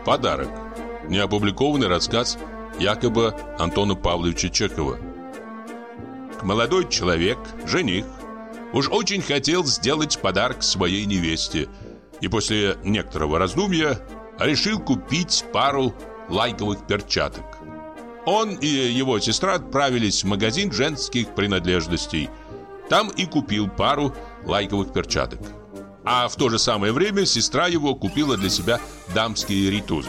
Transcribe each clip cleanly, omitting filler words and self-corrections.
Подарок. Неопубликованный рассказ якобы Антона Павловича Чехова. Молодой человек, жених, уж очень хотел сделать подарок своей невесте и после некоторого раздумья решил купить пару лайковых перчаток. Он и его сестра отправились в магазин женских принадлежностей. Там и купил пару лайковых перчаток. А в то же самое время сестра его купила для себя дамские ритузы.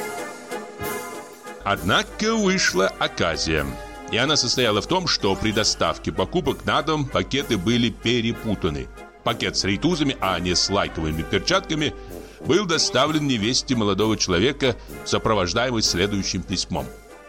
Однако вышла оказия. И она состояла в том, что при доставке покупок на дом пакеты были перепутаны. Пакет с ритузами, а не с лайковыми перчатками, был доставлен невесте молодого человека, сопровождаемый следующим письмом.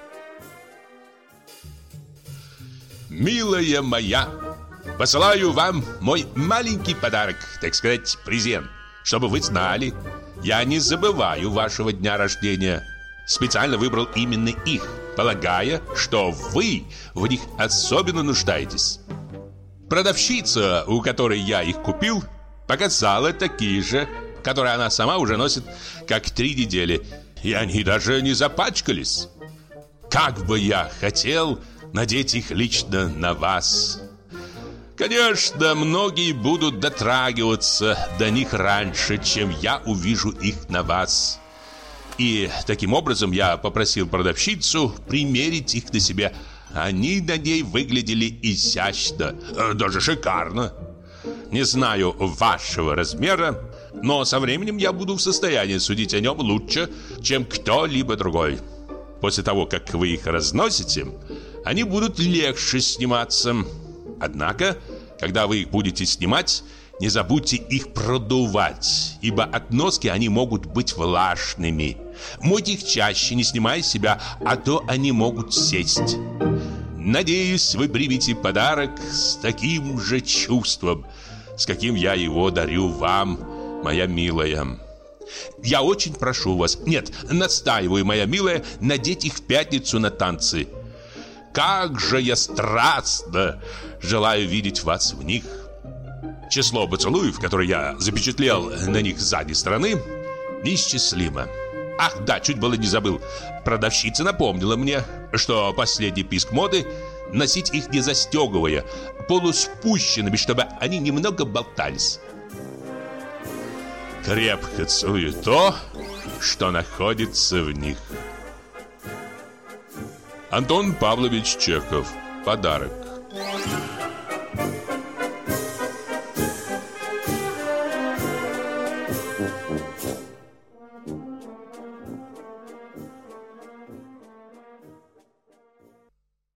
«Милая моя, посылаю вам мой маленький подарок, так сказать, презент, чтобы вы знали, я не забываю вашего дня рождения. Специально выбрал именно их, полагая, что вы в них особенно нуждаетесь. Продавщица, у которой я их купил, показала такие же, которые она сама уже носит как 3 недели, и они даже не запачкались. Как бы я хотел надеть их лично на вас. Конечно, многие будут дотрагиваться до них раньше, чем я увижу их на вас. И таким образом я попросил продавщицу примерить их на себя. Они на ней выглядели изящно, даже шикарно. Не знаю вашего размера, но со временем я буду в состоянии судить о нем лучше, чем кто-либо другой. После того, как вы их разносите, они будут легче сниматься. Однако, когда вы их будете снимать, не забудьте их продувать, ибо от носки они могут быть влажными. Мойте их чаще, не снимая с себя, а то они могут сесть. Надеюсь, вы примете подарок с таким же чувством, с каким я его дарю вам, моя милая. Я очень прошу вас, нет, настаиваю, моя милая, надеть их в пятницу на танцы. Как же я страстно желаю видеть вас в них. Число поцелуев, которые я запечатлел на них с задней стороны, неисчислимо. Ах, да, чуть было не забыл. Продавщица напомнила мне, что последний писк моды — носить их не застегивая, полуспущенными, чтобы они немного болтались. Крепко целую то, что находится в них. Антон Павлович Чехов. Подарок.